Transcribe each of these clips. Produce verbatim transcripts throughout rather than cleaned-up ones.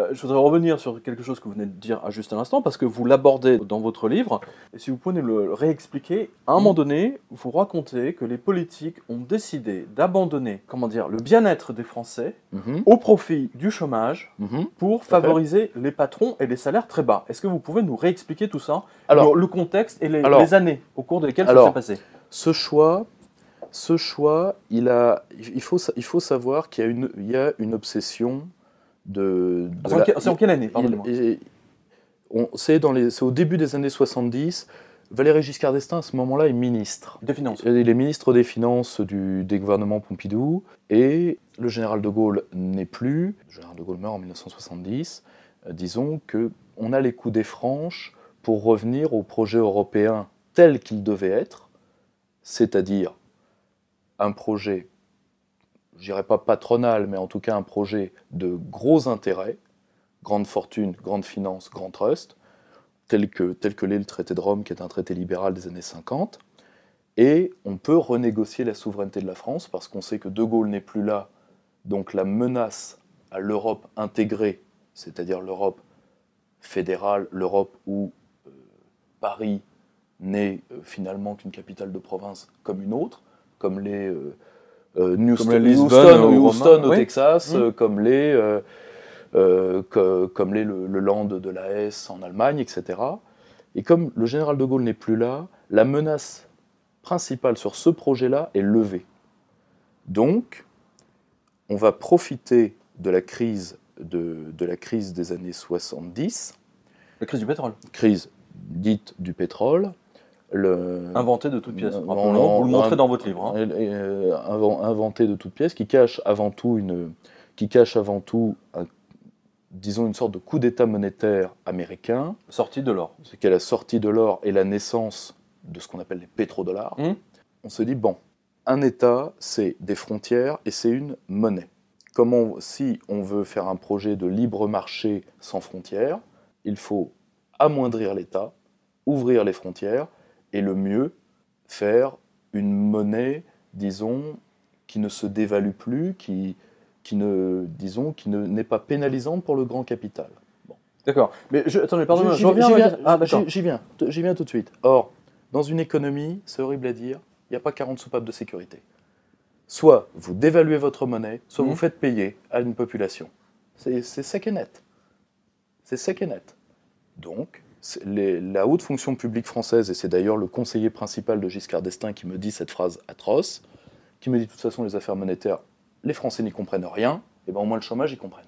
Euh, je voudrais revenir sur quelque chose que vous venez de dire à juste un instant, parce que vous l'abordez dans votre livre, et si vous pouvez nous le réexpliquer, à un moment donné, vous racontez que les politiques ont décidé d'abandonner, comment dire, le bien-être des Français Mm-hmm. au profit du chômage Mm-hmm. pour favoriser les patrons et les salaires très bas. Est-ce que vous pouvez nous réexpliquer tout ça, alors, le, le contexte et les, alors, les années au cours desquelles alors, ça s'est passé? Ce choix, ce choix, il a, il faut, il faut savoir qu'il y a une, il y a une obsession de. de c'est, en, la, c'est en quelle année, pardonnez-moi? C'est au début des années soixante-dix. Valéry Giscard d'Estaing, à ce moment-là, est ministre. Des Finances. Il est ministre des Finances du, des gouvernements Pompidou. Et le général de Gaulle n'est plus. Le général de Gaulle meurt en mille neuf cent soixante-dix. Euh, disons qu'on a les coudées franches pour revenir au projet européen tel qu'il devait être, c'est-à-dire un projet, je dirais pas patronal, mais en tout cas un projet de gros intérêts, grande fortune, grande finance, grand trust, tel que, tel que l'est le traité de Rome, qui est un traité libéral des années cinquante, et on peut renégocier la souveraineté de la France, parce qu'on sait que De Gaulle n'est plus là, donc la menace à l'Europe intégrée, c'est-à-dire l'Europe fédérale, l'Europe où euh, Paris n'est euh, finalement qu'une capitale de province comme une autre, comme les euh, euh, Houston, comme les Houston, Houston au oui. Texas, mmh. euh, comme les... Euh, Euh, que, comme l'est le, le Land de la Hesse en Allemagne, et cetera. Et comme le général de Gaulle n'est plus là, la menace principale sur ce projet-là est levée. Donc, on va profiter de la crise, de, de la crise des années soixante-dix. La crise du pétrole. Crise dite du pétrole. Le, inventé de toutes pièces. On, on, vous le montrez un, dans votre livre. Hein. Euh, inventé de toutes pièces, qui cache avant tout, une, qui cache avant tout un disons une sorte de coup d'État monétaire américain. Sortie de l'or. C'est qu'à la sortie de l'or et la naissance de ce qu'on appelle les pétrodollars, mmh. on se dit, bon, un État, c'est des frontières et c'est une monnaie. Comment, si on veut faire un projet de libre marché sans frontières, il faut amoindrir l'État, ouvrir les frontières, et le mieux, faire une monnaie, disons, qui ne se dévalue plus, qui... qui ne, disons, qui ne, n'est pas pénalisante pour le grand capital. Bon. D'accord. Mais je, attendez, pardon, j'y, je reviens. J'y viens, ah, j'y, j'y viens, j'y viens tout de suite. Or, dans une économie, c'est horrible à dire, il n'y a pas quarante soupapes de sécurité. Soit vous dévaluez votre monnaie, soit mmh. vous faites payer à une population. C'est, c'est sec et net. C'est sec et net. Donc, les, la haute fonction publique française, et c'est d'ailleurs le conseiller principal de Giscard d'Estaing qui me dit cette phrase atroce, qui me dit de toute façon les affaires monétaires, les Français n'y comprennent rien, et bien au moins le chômage, ils comprennent.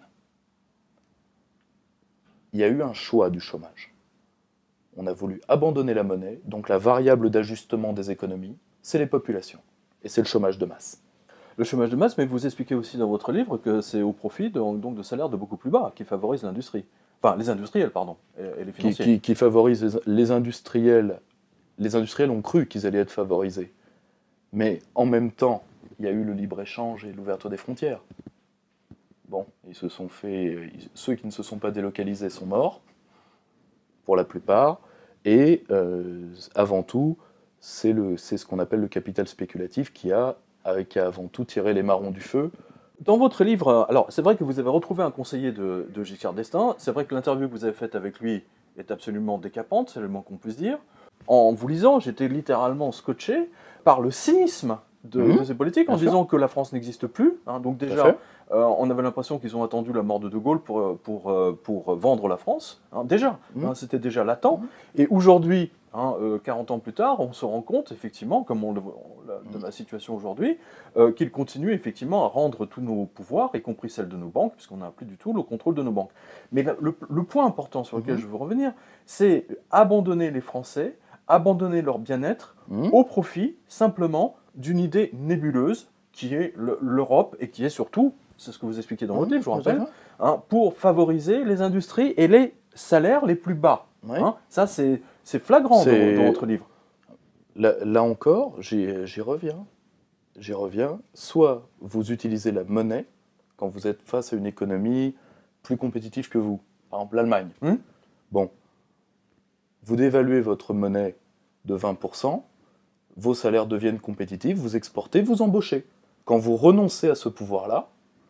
Il y a eu un choix du chômage. On a voulu abandonner la monnaie, donc la variable d'ajustement des économies, c'est les populations, et c'est le chômage de masse. Le chômage de masse, mais vous expliquez aussi dans votre livre que c'est au profit de, donc, de salaires de beaucoup plus bas qui favorisent l'industrie. Enfin, les industriels, pardon, et, et les financiers. Qui, qui, qui favorisent les, les industriels. Les industriels ont cru qu'ils allaient être favorisés. Mais en même temps, il y a eu le libre-échange et l'ouverture des frontières. Bon, ils se sont fait... Ceux qui ne se sont pas délocalisés sont morts, pour la plupart, et euh, avant tout, c'est, le, c'est ce qu'on appelle le capital spéculatif qui a, qui a avant tout tiré les marrons du feu. Dans votre livre, alors c'est vrai que vous avez retrouvé un conseiller de, de Giscard d'Estaing, c'est vrai que l'interview que vous avez faite avec lui est absolument décapante, c'est le moins qu'on puisse dire. En vous lisant, j'étais littéralement scotché par le cynisme de, mmh. de ces politiques, en disant que la France n'existe plus. Hein, donc déjà, euh, on avait l'impression qu'ils ont attendu la mort de De Gaulle pour, pour, pour vendre la France. Hein, déjà, mmh. hein, c'était déjà latent. Mmh. Et aujourd'hui, hein, euh, quarante ans plus tard, on se rend compte, effectivement, comme on le voit de la situation aujourd'hui, euh, qu'ils continuent effectivement à rendre tous nos pouvoirs, y compris celles de nos banques, puisqu'on n'a plus du tout le contrôle de nos banques. Mais le, le, le point important sur lequel mmh. je veux revenir, c'est abandonner les Français, abandonner leur bien-être mmh. au profit, simplement, d'une idée nébuleuse qui est le, l'Europe et qui est surtout, c'est ce que vous expliquez dans mmh, votre livre, je vous rappelle, hein, pour favoriser les industries et les salaires les plus bas. Oui. Hein, ça, c'est, c'est flagrant c'est... Dans, dans votre livre. Là, là encore, j'y, j'y reviens. J'y reviens. Soit vous utilisez la monnaie quand vous êtes face à une économie plus compétitive que vous. Par exemple, l'Allemagne. Mmh. Bon, vous dévaluez votre monnaie de vingt pour cent, vos salaires deviennent compétitifs, vous exportez, vous embauchez. Quand vous renoncez à ce pouvoir-là,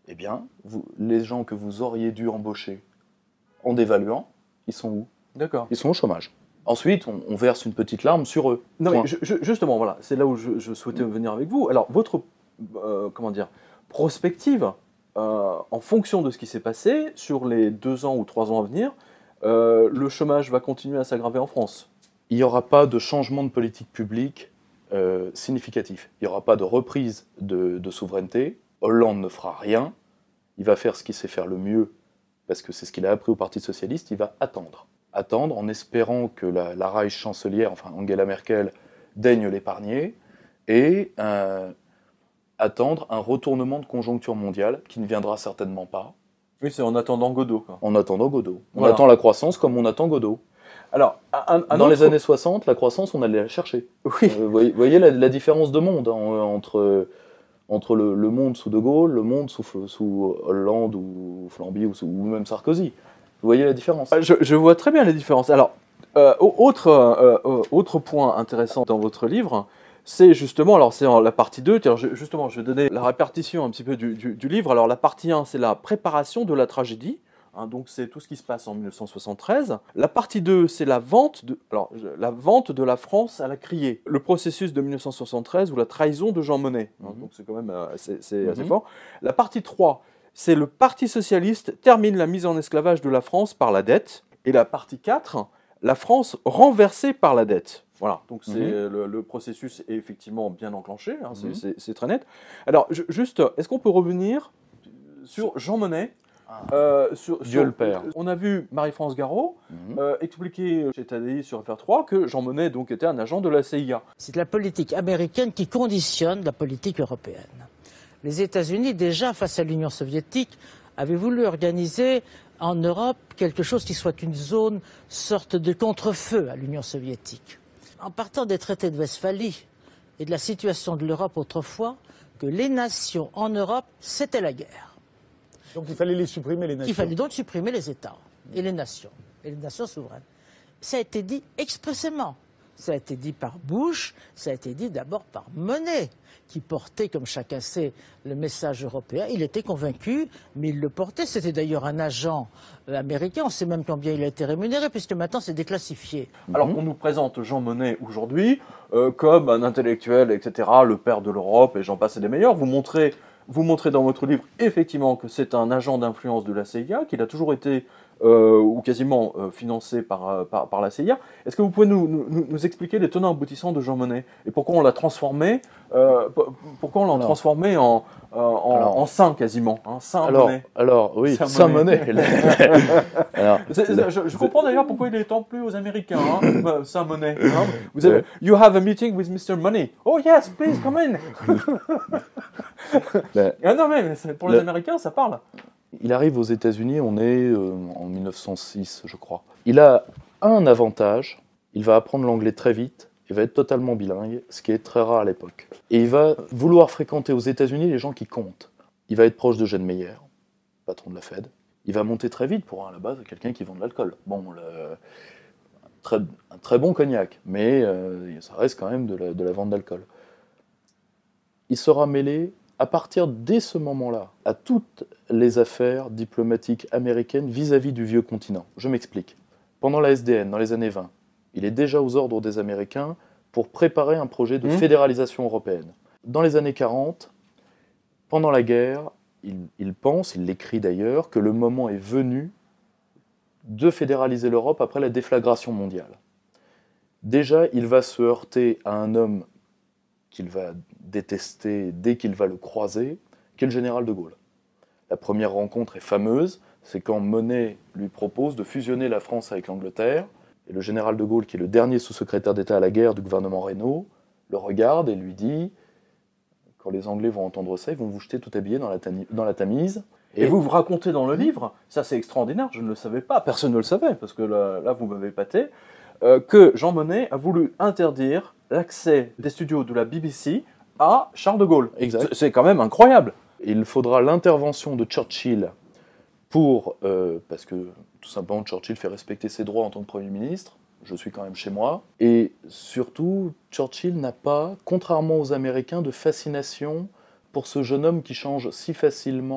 Eh bien, vous, les gens que vous auriez dû embaucher en dévaluant, ils sont où? D'accord. Ils sont au chômage. Ensuite, on, on verse une petite larme sur eux. Non, Point. mais je- je- justement, voilà, c'est là où je, je souhaitais venir avec vous. Alors, votre, euh, comment dire, prospective, euh, en fonction de ce qui s'est passé, sur les deux ans ou trois ans à venir, euh, le chômage va continuer à s'aggraver en France. Il n'y aura pas de changement de politique publique euh, significatif. Il n'y aura pas de reprise de, de souveraineté. Hollande ne fera rien. Il va faire ce qu'il sait faire le mieux, parce que c'est ce qu'il a appris au Parti socialiste. Il va attendre. Attendre en espérant que la, la Reichs-chancelière, enfin Angela Merkel, daigne l'épargner, et euh, attendre un retournement de conjoncture mondiale qui ne viendra certainement pas. Oui, c'est en attendant Godot, quoi. En attendant Godot. On Voilà. attend la croissance comme on attend Godot. Alors, un, un Dans autre... les années soixante, la croissance, on allait la chercher. Oui. Euh, vous voyez, voyez la, la différence de monde hein, entre, entre le, le monde sous De Gaulle, le monde sous, sous Hollande ou Flamby ou, sous, ou même Sarkozy. Vous voyez la différence? Je, je vois très bien les différences. Alors, euh, autre, euh, euh, autre point intéressant dans votre livre, c'est justement, alors c'est la partie deux, je, justement je vais donner la répartition un petit peu du, du, du livre. Alors la partie un, c'est la préparation de la tragédie, hein, donc c'est tout ce qui se passe en mille neuf cent soixante-treize. La partie deux, c'est la vente de, alors, la vente de la France à la criée, le processus de mille neuf cent soixante-treize ou la trahison de Jean Monnet, hein, mm-hmm. donc c'est quand même euh, c'est, c'est mm-hmm. assez fort. La partie trois, c'est le Parti socialiste termine la mise en esclavage de la France par la dette, et la partie quatre, la France renversée par la dette. Voilà, donc c'est, mmh. le, le processus est effectivement bien enclenché, hein, mmh. c'est, c'est très net. Alors, je, juste, est-ce qu'on peut revenir sur Jean Monnet ah. euh, sur, Dieu sur, le Père. On a vu Marie-France Garot mmh. euh, expliquer chez Tadei sur F R trois que Jean Monnet donc, était un agent de la C I A. C'est la politique américaine qui conditionne la politique européenne. Les États-Unis, déjà face à l'Union soviétique, avaient voulu organiser en Europe quelque chose qui soit une zone, sorte de contre-feu à l'Union soviétique. En partant des traités de Westphalie et de la situation de l'Europe autrefois, que les nations en Europe, c'était la guerre. Donc il fallait les supprimer, les nations. Il fallait donc supprimer les États et les nations, et les nations souveraines. Ça a été dit expressément. Ça a été dit par Bush, ça a été dit d'abord par Monnet, qui portait, comme chacun sait, le message européen. Il était convaincu, mais il le portait. C'était d'ailleurs un agent euh, américain. On sait même combien il a été rémunéré, puisque maintenant c'est déclassifié. Alors on nous présente Jean Monnet aujourd'hui euh, comme un intellectuel, et cetera, le père de l'Europe, et j'en passe et des meilleurs. Vous montrez, vous montrez dans votre livre, effectivement, que c'est un agent d'influence de la C I A, qu'il a toujours été... Euh, ou quasiment euh, financé par, par, par la C I A. Est-ce que vous pouvez nous, nous, nous expliquer les tenants aboutissants de Jean Monnet et pourquoi on l'a transformé, euh, pourquoi on l'a alors, transformé en, euh, en, alors, en saint quasiment, hein, Saint alors, Monnet. Alors oui, Saint, Saint Monnet. alors, c'est, c'est, je, je comprends d'ailleurs pourquoi il est tant plus aux Américains, hein, Saint Monnet. Hein. Vous avez, you have a meeting with mister Money. Oh yes, please come in. ben, ah non mais pour les le... Américains, ça parle. Il arrive aux États-Unis, on est euh, en mille neuf cent six, je crois. Il a un avantage, il va apprendre l'anglais très vite, il va être totalement bilingue, ce qui est très rare à l'époque. Et il va vouloir fréquenter aux États-Unis les gens qui comptent. Il va être proche de Gene Meyer, patron de la Fed. Il va monter très vite pour, à la base, quelqu'un qui vend de l'alcool. Bon, le, très, un très bon cognac, mais euh, ça reste quand même de la, de la vente d'alcool. Il sera mêlé... à partir dès ce moment-là, à toutes les affaires diplomatiques américaines vis-à-vis du vieux continent. Je m'explique. Pendant la S D N, dans les années vingt, il est déjà aux ordres des Américains pour préparer un projet de mmh. fédéralisation européenne. Dans les années quarante, pendant la guerre, il, il pense, il l'écrit d'ailleurs, que le moment est venu de fédéraliser l'Europe après la déflagration mondiale. Déjà, il va se heurter à un homme qu'il va détester dès qu'il va le croiser, qui est le général de Gaulle. La première rencontre est fameuse, c'est quand Monnet lui propose de fusionner la France avec l'Angleterre, et le général de Gaulle, qui est le dernier sous-secrétaire d'État à la guerre du gouvernement Reynaud, le regarde et lui dit, quand les Anglais vont entendre ça, ils vont vous jeter tout habillé dans la, tani- dans la Tamise. Et, et vous vous racontez dans le livre, ça c'est extraordinaire, je ne le savais pas, personne ne le savait, parce que là, là vous m'avez épaté, euh, que Jean Monnet a voulu interdire l'accès des studios de la B B C à Charles de Gaulle. Exact. C'est, c'est quand même incroyable. Il faudra l'intervention de Churchill pour, euh, parce que tout simplement Churchill fait respecter ses droits en tant que Premier ministre, je suis quand même chez moi, et surtout Churchill n'a pas, contrairement aux Américains, de fascination pour ce jeune homme qui change si facilement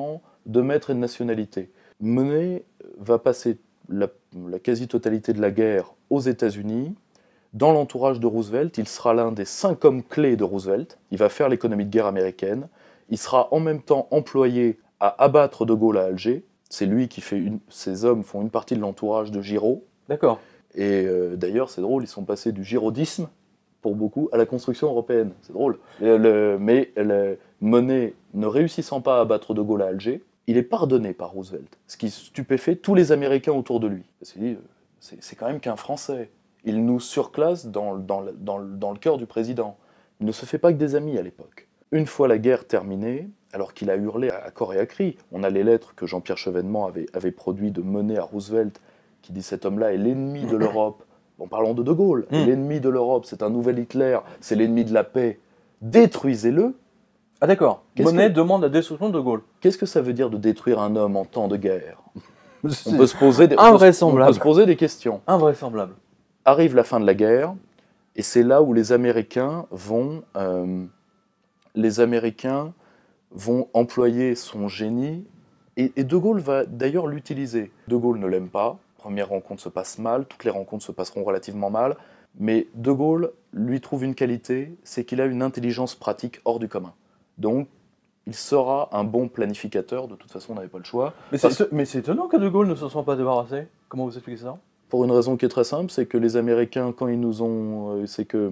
de maître et de nationalité. Monnet va passer la, la quasi-totalité de la guerre aux États-Unis. Dans l'entourage de Roosevelt, il sera l'un des cinq hommes clés de Roosevelt. Il va faire l'économie de guerre américaine. Il sera en même temps employé à abattre De Gaulle à Alger. C'est lui qui fait une... Ces hommes font une partie de l'entourage de Giraud. D'accord. Et euh, d'ailleurs, c'est drôle, ils sont passés du girodisme, pour beaucoup, à la construction européenne. C'est drôle. Le, le, mais le, Monnet, ne réussissant pas à abattre De Gaulle à Alger, il est pardonné par Roosevelt. Ce qui stupéfait tous les Américains autour de lui. Parce qu'il dit, c'est, c'est quand même qu'un Français. Il nous surclasse dans, dans, dans, dans le cœur du président. Il ne se fait pas que des amis à l'époque. Une fois la guerre terminée, alors qu'il a hurlé à corps et à cri, on a les lettres que Jean-Pierre Chevènement avait, avait produites de Monnet à Roosevelt, qui dit cet homme-là est l'ennemi de l'Europe. Bon, parlons de De Gaulle. Mmh. L'ennemi de l'Europe, c'est un nouvel Hitler, c'est l'ennemi de la paix. Détruisez-le. Ah d'accord. Monnet que... demande la destruction de De Gaulle. Qu'est-ce que ça veut dire de détruire un homme en temps de guerre? On peut se poser des, invraisemblable. On peut se poser des questions. Invraisemblable. Arrive la fin de la guerre, et c'est là où les Américains vont, euh, les Américains vont employer son génie, et, et De Gaulle va d'ailleurs l'utiliser. De Gaulle ne l'aime pas. Première rencontre se passe mal, toutes les rencontres se passeront relativement mal, mais De Gaulle lui trouve une qualité, c'est qu'il a une intelligence pratique hors du commun. Donc, il sera un bon planificateur, de toute façon on n'avait pas le choix. Mais c'est, parce... mais c'est étonnant que De Gaulle ne se soit pas débarrassé. Comment vous expliquez ça? Pour une raison qui est très simple, c'est que les Américains, quand ils nous ont... C'est que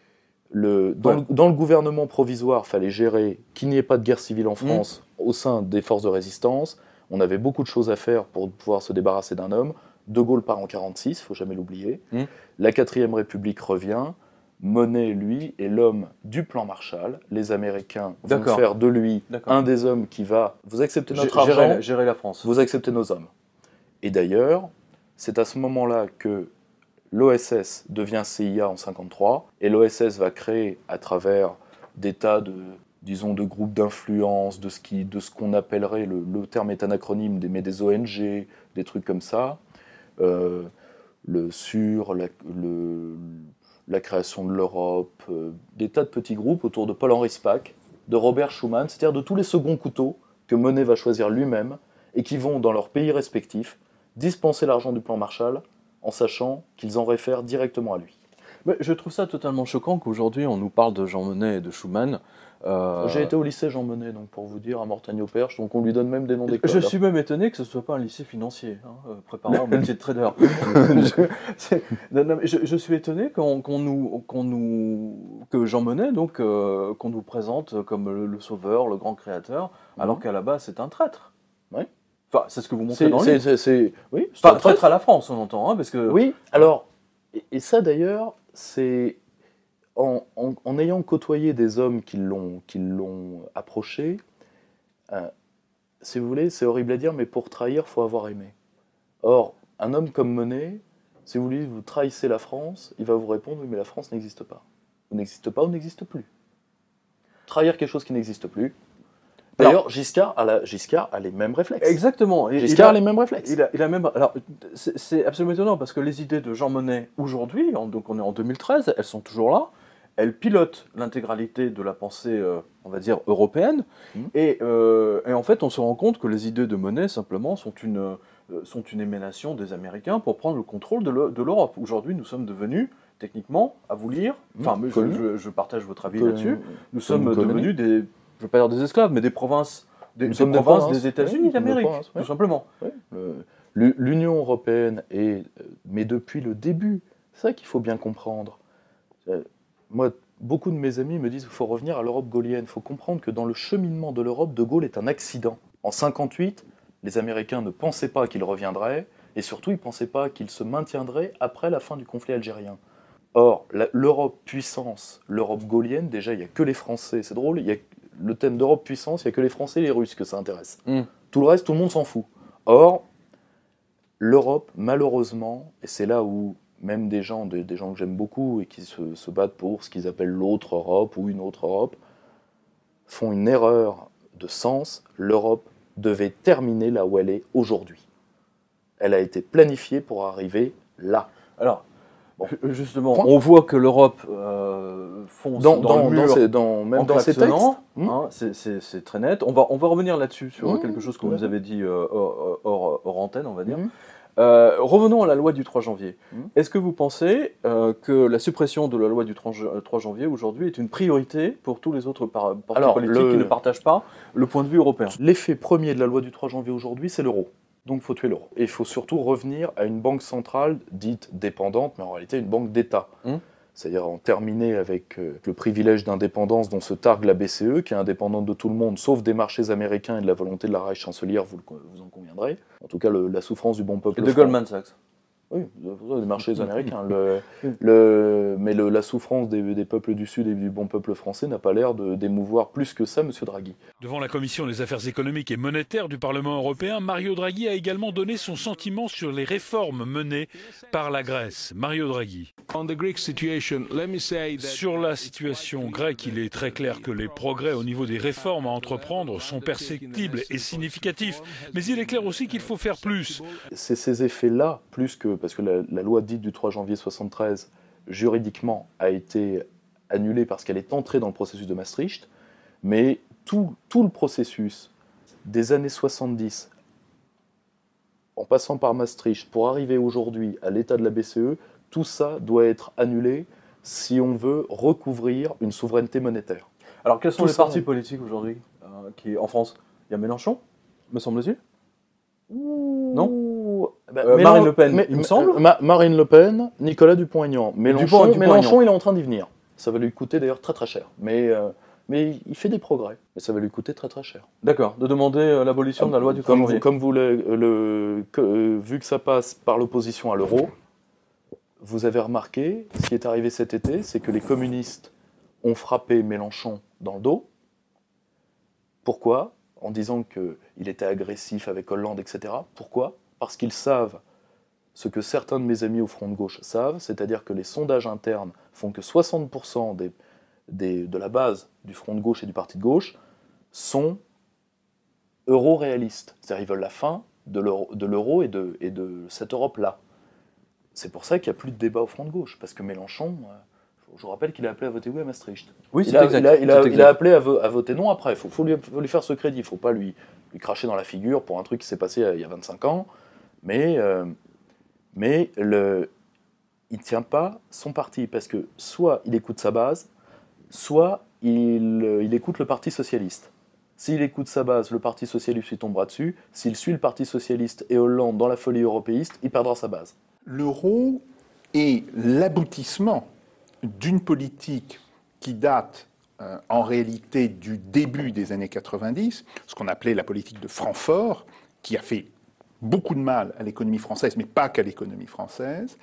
le, dans, ouais. le, dans le gouvernement provisoire, il fallait gérer qu'il n'y ait pas de guerre civile en France mmh. au sein des forces de résistance. On avait beaucoup de choses à faire pour pouvoir se débarrasser d'un homme. De Gaulle part en quarante-six, il ne faut jamais l'oublier. Mmh. La quatrième République revient. Monnet, lui, est l'homme du plan Marshall. Les Américains vont D'accord. faire de lui D'accord. un des hommes qui va... Vous acceptez notre G- argent, gérer la, gérer la France. Vous acceptez nos hommes. Et d'ailleurs, c'est à ce moment-là que l'O S S devient C I A en cinquante-trois, et l'O S S va créer, à travers des tas de, disons, de groupes d'influence, de ce, qui, de ce qu'on appellerait, le, le terme est anacronyme, mais des O N G, des trucs comme ça, euh, le, sur la, le, la création de l'Europe, euh, des tas de petits groupes autour de Paul-Henri Spaak, de Robert Schuman, c'est-à-dire de tous les seconds couteaux que Monnet va choisir lui-même, et qui vont, dans leurs pays respectifs, dispenser l'argent du plan Marshall en sachant qu'ils en réfèrent directement à lui. Mais je trouve ça totalement choquant qu'aujourd'hui on nous parle de Jean Monnet et de Schuman. Euh... J'ai été au lycée Jean Monnet, donc pour vous dire, à Mortagne-au-Perche, donc on lui donne même des noms d'école. Je suis même étonné que ce ne soit pas un lycée financier, hein, préparant au métier de trader. je, non, non, je, je suis étonné qu'on, qu'on nous, qu'on nous, que Jean Monnet, donc, euh, qu'on nous présente comme le, le sauveur, le grand créateur, mmh. alors qu'à la base c'est un traître. Oui. Enfin, c'est ce que vous montrez c'est, dans le livre. C'est, c'est, oui, c'est enfin, traître à la France, on entend, hein, parce que... Oui, alors, et, et ça d'ailleurs, c'est... En, en, en ayant côtoyé des hommes qui l'ont, qui l'ont approché, euh, si vous voulez, c'est horrible à dire, mais pour trahir, il faut avoir aimé. Or, un homme comme Monnet, si vous voulez, vous trahissez la France, il va vous répondre, oui, mais la France n'existe pas. Ou n'existe pas ou n'existe plus. Trahir quelque chose qui n'existe plus... D'ailleurs, alors, Giscard, a la, Giscard a les mêmes réflexes. Exactement. Giscard a, a les mêmes réflexes. Il a, il a même, alors, c'est, c'est absolument étonnant parce que les idées de Jean Monnet aujourd'hui, donc on est en deux mille treize, elles sont toujours là. Elles pilotent l'intégralité de la pensée, euh, on va dire, européenne. Mmh. Et, euh, et en fait, on se rend compte que les idées de Monnet, simplement, sont une, euh, sont une émanation des Américains pour prendre le contrôle de, le, de l'Europe. Aujourd'hui, nous sommes devenus, techniquement, à vous lire, enfin, mmh. je, je, je partage votre avis Colonie. là-dessus, nous sommes devenus des... je ne veux pas dire des esclaves, mais des provinces, des, des provinces, provinces des États-Unis oui, d'Amérique, provinces, tout oui. simplement. Oui. Le, l'Union européenne, est, mais depuis le début, c'est ça qu'il faut bien comprendre. Moi, beaucoup de mes amis me disent qu'il faut revenir à l'Europe gaullienne. Il faut comprendre que dans le cheminement de l'Europe, De Gaulle est un accident. En cinquante-huit, les Américains ne pensaient pas qu'il reviendrait, et surtout, ils ne pensaient pas qu'il se maintiendrait après la fin du conflit algérien. Or, la, l'Europe puissance, l'Europe gaullienne, déjà, il n'y a que les Français. C'est drôle, il y a le thème d'Europe puissance, il n'y a que les Français et les Russes que ça intéresse. Mm. Tout le reste, tout le monde s'en fout. Or, l'Europe, malheureusement, et c'est là où même des gens, des, des gens que j'aime beaucoup et qui se, se battent pour ce qu'ils appellent l'autre Europe ou une autre Europe, font une erreur de sens. L'Europe devait terminer là où elle est aujourd'hui. Elle a été planifiée pour arriver là. Alors, Bon. Justement, Point. on voit que l'Europe euh, fonce Dans, dans, dans, le mur dans ces- dans- même en dans ces textes. klaxonnant, Hmm. hein, c'est- c'est c'est très net. On va, on va revenir là-dessus, sur Mmh, quelque chose que tout à vous fait. avez dit euh, hors, hors- hors antenne, on va dire. Mhm. Euh, revenons à la loi du trois janvier. Mmh. Est-ce que vous pensez euh, que la suppression de la loi du trois janvier aujourd'hui est une priorité pour tous les autres par- partis Alors, politiques le- qui ne partagent pas le point de vue européen? L'effet premier de la loi du trois janvier aujourd'hui, c'est l'euro. Donc il faut tuer l'euro. Et il faut surtout revenir à une banque centrale dite dépendante, mais en réalité une banque d'État. Mmh. C'est-à-dire en terminer avec euh, le privilège d'indépendance dont se targue la B C E, qui est indépendante de tout le monde, sauf des marchés américains et de la volonté de la Reich chancelière, vous, le- vous en conviendrez. En tout cas, le- la souffrance du bon peuple Et de français. Goldman Sachs. Oui, des marchés américains. Le, le, mais le- la souffrance des, des peuples du Sud et du bon peuple français n'a pas l'air de d'émouvoir plus que ça, M. Draghi. Devant la Commission des affaires économiques et monétaires du Parlement européen, Mario Draghi a également donné son sentiment sur les réformes menées par la Grèce. Mario Draghi. Sur la situation grecque, il est très clair que les progrès au niveau des réformes à entreprendre sont perceptibles et significatifs. Mais il est clair aussi qu'il faut faire plus. C'est ces effets-là, plus que... Parce que la, la loi dite du trois janvier soixante-treize, juridiquement, a été annulée parce qu'elle est entrée dans le processus de Maastricht, mais tout, tout le processus des années soixante-dix, en passant par Maastricht, pour arriver aujourd'hui à l'état de la B C E, tout ça doit être annulé si on veut recouvrir une souveraineté monétaire. Alors, quels sont Tout les ça, partis on- politiques aujourd'hui euh, qui, en France? Il y a Mélenchon, me semble-t-il. Non Euh, Marine Le Pen, il me semble. Marine Le Pen, Nicolas Dupont-Aignan. Mélenchon, Dupont- Dupont-Aignan. Mélenchon, il est en train d'y venir. Ça va lui coûter d'ailleurs très très cher. Mais, euh, mais il fait des progrès. Mais ça va lui coûter très très cher. D'accord, de demander euh, l'abolition de la loi du trois Comme janvier. vous, comme vous le, le- que, euh, vu que ça passe par l'opposition à l'euro, vous avez remarqué, ce qui est arrivé cet été, c'est que les communistes ont frappé Mélenchon dans le dos. Pourquoi? En disant qu'il était agressif avec Hollande, et cetera. Pourquoi? Parce qu'ils savent ce que certains de mes amis au Front de gauche savent, c'est-à-dire que les sondages internes font que soixante pour cent des, des, de la base du Front de gauche et du Parti de gauche sont euro-réalistes. C'est-à-dire qu'ils veulent la fin de l'euro, de l'euro et, de, et de cette Europe-là. C'est pour ça qu'il n'y a plus de débat au Front de gauche, parce que Mélenchon, euh, je vous rappelle qu'il a appelé à voter oui à Maastricht. Oui, Il c'est a, exact. il a- il a- c'est il exact. a appelé à, vo- à voter non après. Il faut, faut lui, faut lui faire ce crédit. Il ne faut pas lui, lui cracher dans la figure pour un truc qui s'est passé il y a vingt-cinq ans. Mais, euh, mais le, il ne tient pas son parti. Parce que soit il écoute sa base, soit il, euh, il écoute le Parti socialiste. S'il écoute sa base, le Parti socialiste lui tombera dessus. S'il suit le Parti socialiste et Hollande dans la folie européiste, il perdra sa base. L'euro est l'aboutissement d'une politique qui date euh, en réalité du début des années quatre-vingt-dix, ce qu'on appelait la politique de Francfort, qui a fait beaucoup de mal à l'économie française, mais pas qu'à l'économie française.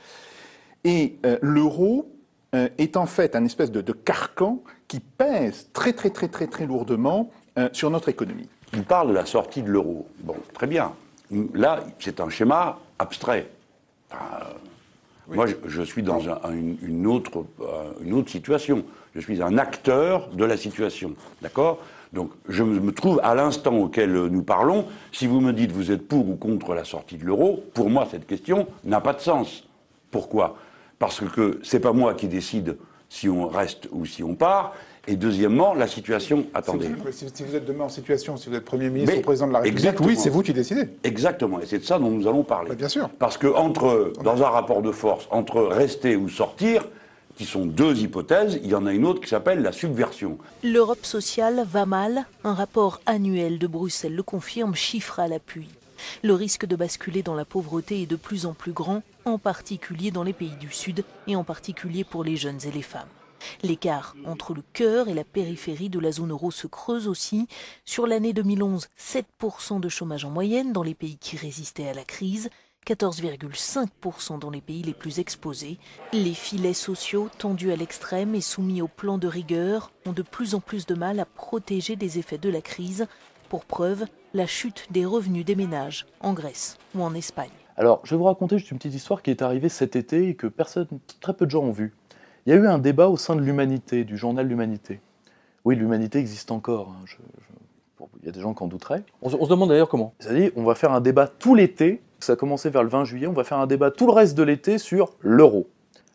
Et euh, l'euro euh, est en fait un espèce de, de carcan qui pèse très très très très très lourdement euh, sur notre économie. Il parle de la sortie de l'euro. Bon, très bien. Là, c'est un schéma abstrait. Enfin, euh, oui. Moi, je, je suis dans un, une, une, autre, euh, une autre situation. Je suis un acteur de la situation. D'accord ? Donc, je me trouve à l'instant auquel nous parlons. Si vous me dites vous êtes pour ou contre la sortie de l'euro, pour moi, cette question n'a pas de sens. Pourquoi ? Parce que c'est pas moi qui décide si on reste ou si on part. Et deuxièmement, la situation... Attendez. Si vous, si vous êtes demain en situation, si vous êtes Premier ministre Mais ou Président de la République, exactement. oui, c'est vous qui décidez. Exactement, et c'est de ça dont nous allons parler. Mais bien sûr. Parce que entre, dans un rapport de force, entre rester ou sortir, qui sont deux hypothèses, il y en a une autre qui s'appelle la subversion. L'Europe sociale va mal. Un rapport annuel de Bruxelles le confirme, chiffre à l'appui. Le risque de basculer dans la pauvreté est de plus en plus grand, en particulier dans les pays du Sud, et en particulier pour les jeunes et les femmes. L'écart entre le cœur et la périphérie de la zone euro se creuse aussi. Sur l'année deux mille onze, sept pour cent de chômage en moyenne dans les pays qui résistaient à la crise, quatorze virgule cinq pour cent dans les pays les plus exposés. Les filets sociaux, tendus à l'extrême et soumis au plan de rigueur, ont de plus en plus de mal à protéger des effets de la crise. Pour preuve, la chute des revenus des ménages en Grèce ou en Espagne. Alors, je vais vous raconter juste une petite histoire qui est arrivée cet été et que personne, très peu de gens ont vue. Il y a eu un débat au sein de l'Humanité, du journal L'Humanité. Oui, l'Humanité existe encore. Hein. Je, je, bon, il y a des gens qui en douteraient. On se, on se demande d'ailleurs comment. C'est-à-dire, on va faire un débat tout l'été. Ça a commencé vers le vingt juillet. On va faire un débat tout le reste de l'été sur l'euro.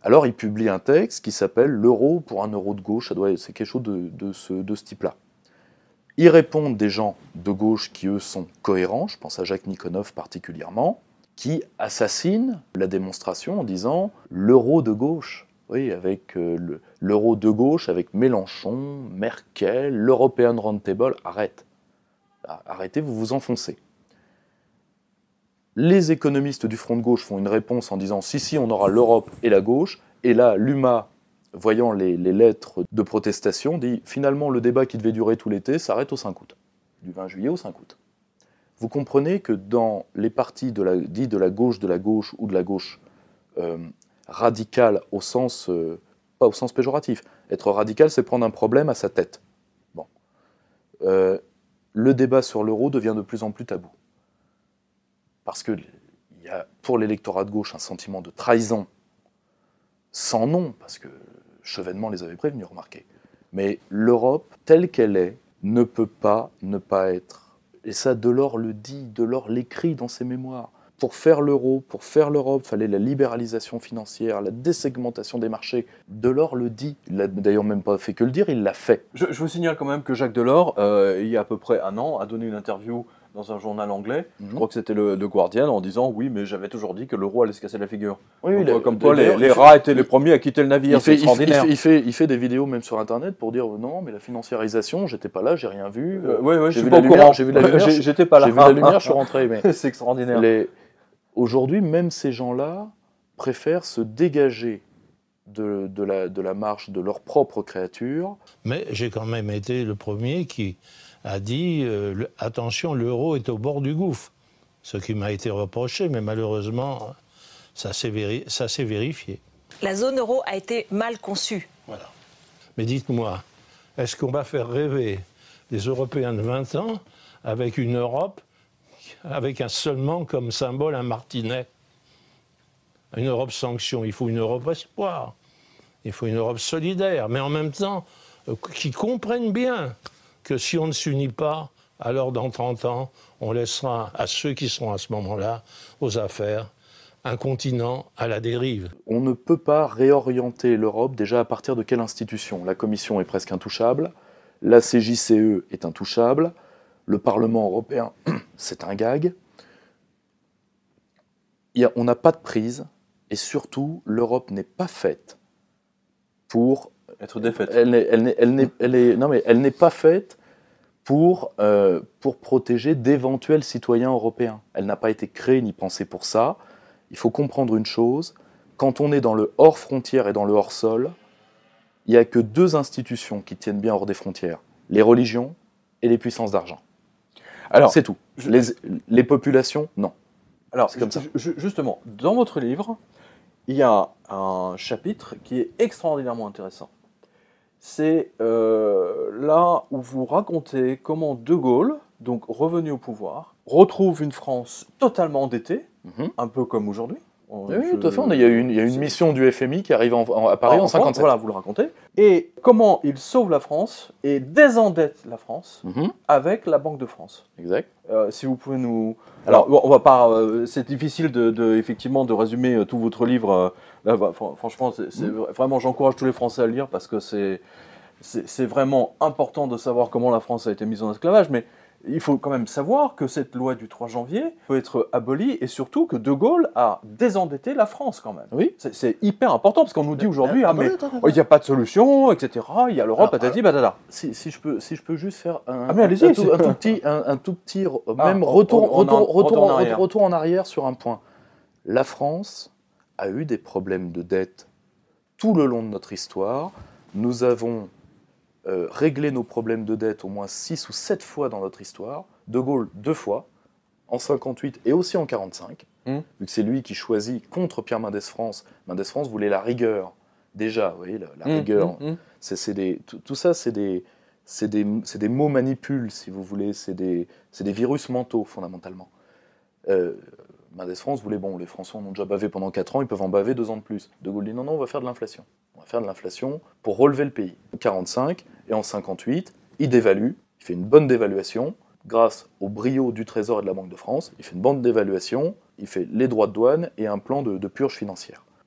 Alors il publie un texte qui s'appelle « L'euro pour un euro de gauche », c'est quelque chose de, de ce, de ce type-là. Y répondent des gens de gauche qui, eux, sont cohérents, je pense à Jacques Nikonov particulièrement, qui assassinent la démonstration en disant « l'euro de gauche ». Oui, avec euh, le, l'euro de gauche, avec Mélenchon, Merkel, l'European Roundtable, arrête. Arrêtez, vous vous enfoncez. Les économistes du front de gauche font une réponse en disant « si, si, on aura l'Europe et la gauche ». Et là, l'U M A, voyant les, les lettres de protestation, dit « finalement, le débat qui devait durer tout l'été s'arrête au cinq août ». Du vingt juillet au cinq août. Vous comprenez que dans les partis de la, dits de la gauche de la gauche ou de la gauche euh, radicale au sens, euh, pas au sens péjoratif, être radical, c'est prendre un problème à sa tête. Bon. Euh, le débat sur l'euro devient de plus en plus tabou. Parce qu'il y a pour l'électorat de gauche un sentiment de trahison sans nom, parce que Chevènement les avait prévenus, remarquez. Mais l'Europe, telle qu'elle est, ne peut pas ne pas être. Et ça, Delors le dit, Delors l'écrit dans ses mémoires. Pour faire l'euro, pour faire l'Europe, il fallait la libéralisation financière, la désegmentation des marchés. Delors le dit. Il n'a d'ailleurs même pas fait que le dire, il l'a fait. Je, je vous signale quand même que Jacques Delors, euh, il y a à peu près un an, a donné une interview dans un journal anglais, mm-hmm. je crois que c'était le The Guardian, en disant « oui, mais j'avais toujours dit que l'euro allait se casser la figure oui, ». Oui, Donc, comme quoi, les, les rats étaient les premiers à quitter le navire, c'est extraordinaire. Il fait, il, fait, il fait des vidéos même sur Internet pour dire « non, mais la financiarisation, j'étais pas là, j'ai rien vu. Euh, » Oui, oui, je suis pas au courant. J'ai vu la lumière, j'étais pas là. J'ai vu la lumière, je suis rentré. Mais c'est extraordinaire. Les... Aujourd'hui, même ces gens-là préfèrent se dégager de, de, la, de la marche de leur propre créature. Mais j'ai quand même été le premier qui a dit euh, le, « attention, l'euro est au bord du gouffre ». Ce qui m'a été reproché, mais malheureusement, ça s'est véri vérifié. La zone euro a été mal conçue. Voilà. Mais dites-moi, est-ce qu'on va faire rêver les Européens de vingt ans avec une Europe avec un seulement comme symbole un martinet? Une Europe sanction, il faut une Europe espoir, il faut une Europe solidaire, mais en même temps, euh, qui comprennent bien que si on ne s'unit pas, alors dans trente ans, on laissera à ceux qui seront à ce moment-là, aux affaires, un continent à la dérive. On ne peut pas réorienter l'Europe déjà à partir de quelle institution? La Commission est presque intouchable, la C J C E est intouchable, le Parlement européen, c'est un gag. Il y a, on n'a pas de prise, et surtout, l'Europe n'est pas faite pour... être défaite. Elle n'est, elle n'est, elle n'est, elle est, non mais elle n'est pas faite pour, euh, pour protéger d'éventuels citoyens européens. Elle n'a pas été créée ni pensée pour ça. Il faut comprendre une chose, quand on est dans le hors-frontière et dans le hors-sol, il n'y a que deux institutions qui tiennent bien hors des frontières, les religions et les puissances d'argent. Alors, c'est tout. Je... Les, les populations, non. Alors, c'est comme ça. Je, justement, dans votre livre, il y a un chapitre qui est extraordinairement intéressant. C'est euh, là où vous racontez comment De Gaulle, donc revenu au pouvoir, retrouve une France totalement endettée, mm-hmm. un peu comme aujourd'hui. Oui, je... tout à fait. Il y a une, il y a une mission du F M I qui arrive en, en, à Paris en, en cinquante-sept. Voilà, vous le racontez. Et comment il sauve la France et désendette la France mm-hmm. avec la Banque de France. Exact. Euh, si vous pouvez nous... Alors, on va pas... Euh, c'est difficile, de, de, effectivement, de résumer euh, tout votre livre. Euh, là, bah, franchement, c'est, c'est, mm. vraiment, j'encourage tous les Français à le lire parce que c'est, c'est, c'est vraiment important de savoir comment la France a été mise en esclavage. Mais il faut quand même savoir que cette loi du trois janvier peut être abolie et surtout que De Gaulle a désendetté la France quand même. Oui. C'est, c'est hyper important parce qu'on nous dit aujourd'hui, ah mais il n'y a pas de solution, et cetera. Il y a l'Europe, patati patata. Si, si, je peux, si je peux juste faire un, ah mais allez-y, un, tout, un tout petit, un, un tout petit, ah, même retour, on, on, retour, on, retour, retour, en retour, retour en arrière sur un point. La France a eu des problèmes de dette tout le long de notre histoire. Nous avons euh, réglé nos problèmes de dette au moins six ou sept fois dans notre histoire. De Gaulle deux fois, en cinquante-huit et aussi en quarante-cinq, mmh. vu que c'est lui qui choisit contre Pierre Mendès France. Mendès France voulait la rigueur. Déjà, vous voyez, la, la mmh, rigueur. Mmh, mmh. C'est, c'est des, tout, tout ça, c'est des, c'est, des, c'est des mots manipules, si vous voulez. C'est des, c'est des virus mentaux, fondamentalement. Euh, Mendès France voulait, bon, les Français en ont déjà bavé pendant quatre ans, ils peuvent en baver deux ans de plus. De Gaulle dit, non, non, on va faire de l'inflation. On va faire de l'inflation pour relever le pays. En quarante-cinq et en cinquante-huit, il dévalue, il fait une bonne dévaluation. Grâce au brio du Trésor et de la Banque de France, il fait une bonne dévaluation, il fait les droits de douane et un plan de, de purge financière.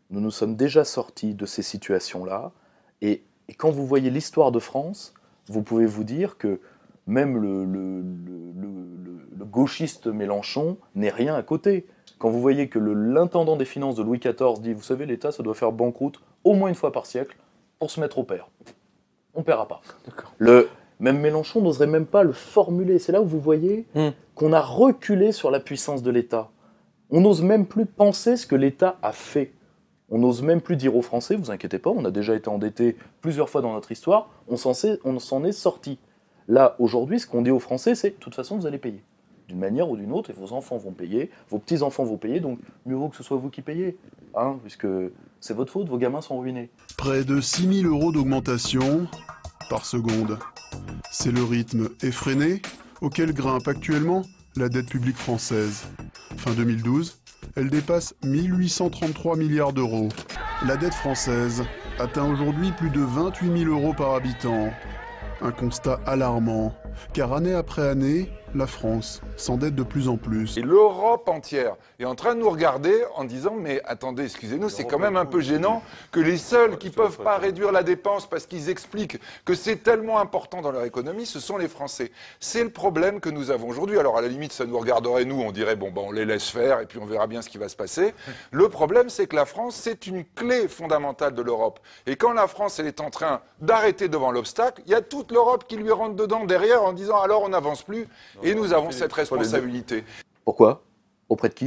nous nous sommes déjà sortis de ces situations-là. Et, et quand vous voyez l'histoire de France, vous pouvez vous dire que même le, le, le, le, le gauchiste Mélenchon n'est rien à côté. Quand vous voyez que le, l'intendant des finances de Louis quatorze dit « Vous savez, l'État, ça doit faire banqueroute au moins une fois par siècle pour se mettre au pair. » On ne paiera pas. Le, même Mélenchon n'oserait même pas le formuler. C'est là où vous voyez mmh. qu'on a reculé sur la puissance de l'État. On n'ose même plus penser ce que l'État a fait. On n'ose même plus dire aux Français « Vous inquiétez pas, on a déjà été endettés plusieurs fois dans notre histoire, on s'en, sait, on s'en est sorti. » Là, aujourd'hui, ce qu'on dit aux Français, c'est « De toute façon, vous allez payer. D'une manière ou d'une autre, et vos enfants vont payer, vos petits-enfants vont payer, donc mieux vaut que ce soit vous qui payez. Hein, puisque c'est votre faute, vos gamins sont ruinés. » Près de six mille euros d'augmentation par seconde. C'est le rythme effréné auquel grimpe actuellement la dette publique française. Fin deux mille douze, elle dépasse mille huit cent trente-trois milliards d'euros. La dette française atteint aujourd'hui plus de vingt-huit mille euros par habitant. Un constat alarmant, car année après année, la France s'endette de plus en plus. Et l'Europe entière est en train de nous regarder en disant « Mais attendez, excusez-nous, c'est quand même un peu gênant que les seuls qui ne peuvent pas réduire la dépense parce qu'ils expliquent que c'est tellement important dans leur économie, ce sont les Français. » C'est le problème que nous avons aujourd'hui. Alors à la limite, ça nous regarderait nous, on dirait « Bon, ben, on les laisse faire et puis on verra bien ce qui va se passer. » Le problème, c'est que la France, c'est une clé fondamentale de l'Europe. Et quand la France, elle est en train d'arrêter devant l'obstacle, il y a toute l'Europe qui lui rentre dedans derrière en disant « Alors on n'avance plus. » Et nous avons cette responsabilité. Pourquoi ? Auprès de qui ?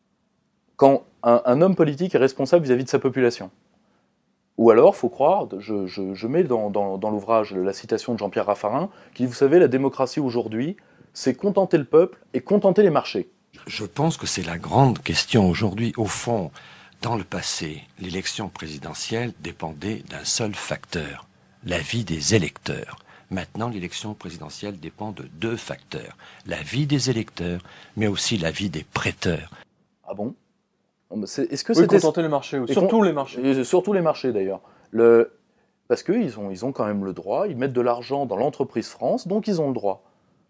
Quand un, un homme politique est responsable vis-à-vis de sa population. Ou alors, il faut croire, je, je, je mets dans, dans, dans l'ouvrage la citation de Jean-Pierre Raffarin, qui dit, vous savez, la démocratie aujourd'hui, c'est contenter le peuple et contenter les marchés. Je pense que c'est la grande question aujourd'hui. Au fond, dans le passé, l'élection présidentielle dépendait d'un seul facteur, l'avis des électeurs. Maintenant, l'élection présidentielle dépend de deux facteurs. L'avis des électeurs, mais aussi l'avis des prêteurs. Ah bon ? c'est, Est-ce que oui, c'était... contenter les marchés, surtout con... les marchés. Surtout les marchés, d'ailleurs. Le... Parce qu'ils ont, ils ont quand même le droit, ils mettent de l'argent dans l'entreprise France, donc ils ont le droit.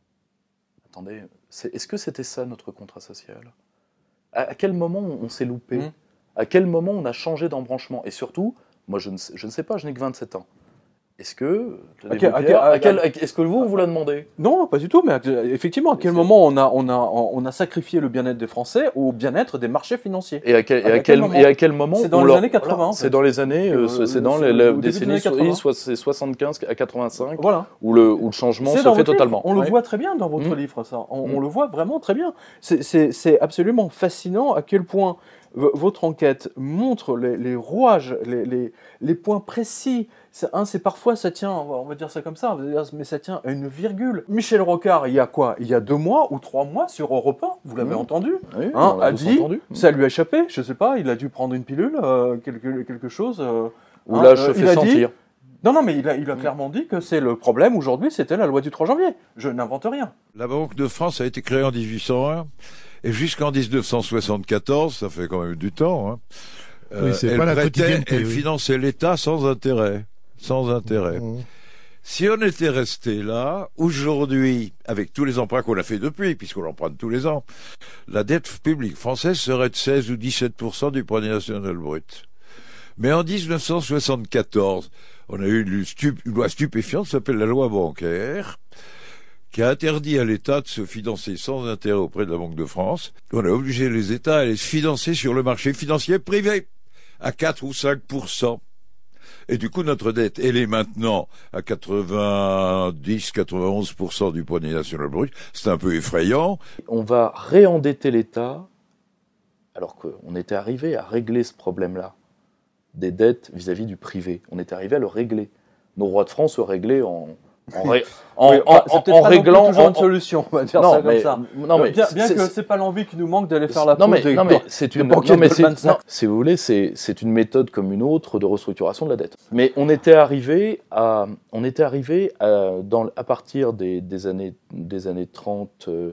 Attendez, c'est... est-ce que c'était ça, notre contrat social ? à... à quel moment on s'est loupé ? mmh. À quel moment on a changé d'embranchement ? Et surtout, moi je ne sais, je ne sais pas, je n'ai que vingt-sept ans. Est-ce que, à quel, à quel, à quel, est-ce que vous, on vous l'a demandé ? Non, pas du tout, mais effectivement, à quel moment on a, on, a, on a sacrifié le bien-être des Français au bien-être des marchés financiers ? Et à quel, et à quel, moment, et à quel moment ? C'est dans les leur, années quatre-vingts. Voilà, c'est dans les années, euh, c'est, c'est dans les, la décennie soixante-quinze à quatre-vingt-cinq, voilà. où, le, où le changement se fait totalement. On ouais. le voit très bien dans votre mmh. livre, ça. On, mmh. on le voit vraiment très bien. C'est, c'est, c'est absolument fascinant à quel point votre enquête montre les, les rouages, les, les, les points précis. C'est, hein, c'est parfois, ça tient, on va dire ça comme ça, mais ça tient à une virgule. Michel Rocard, il y a quoi ? Il y a deux mois ou trois mois sur Europe un, vous l'avez mmh. entendu, oui, hein, a dit, entendu. Ça lui a échappé, je sais pas, il a dû prendre une pilule, euh, quelque, quelque chose. Euh, ou hein, là, je euh, fais sentir. Dit, non, non, mais il a, il a mmh. clairement dit que c'est le problème aujourd'hui, c'était la loi du trois janvier. Je n'invente rien. La Banque de France a été créée en dix-huit cent un. Et jusqu'en dix-neuf cent soixante-quatorze, ça fait quand même du temps, hein, oui, c'est euh, pas elle, la prêtait, elle oui. finançait l'État sans intérêt. Sans intérêt. Mmh. Si on était resté là, aujourd'hui, avec tous les emprunts qu'on a fait depuis, puisqu'on emprunte tous les ans, la dette publique française serait de seize ou dix-sept pour cent du produit national brut. Mais en dix-neuf cent soixante-quatorze, on a eu une, stup- une loi stupéfiante qui s'appelle la loi bancaire, qui a interdit à l'État de se financer sans intérêt auprès de la Banque de France. On a obligé les États à aller se financer sur le marché financier privé à quatre ou cinq pour cent. Et du coup, notre dette, elle est maintenant à quatre-vingt-dix à quatre-vingt-onze pour cent du produit national brut. C'est un peu effrayant. On va réendetter l'État, alors qu'on était arrivé à régler ce problème-là, des dettes vis-à-vis du privé. On était arrivé à le régler. Nos rois de France se réglaient en... En, ré... en, oui, en, en, c'est peut-être en pas réglant toujours en... une solution, on va dire non, ça mais, comme ça. Non, mais bien, bien c'est, que c'est pas l'envie qui nous manque d'aller faire la non, pause mais, des, non, mais c'est une non, mais c'est, non, si vous voulez, c'est, c'est une méthode comme une autre de restructuration de la dette. Mais on était arrivé à, on était arrivé à, dans, à partir des, des années, des années trente, euh,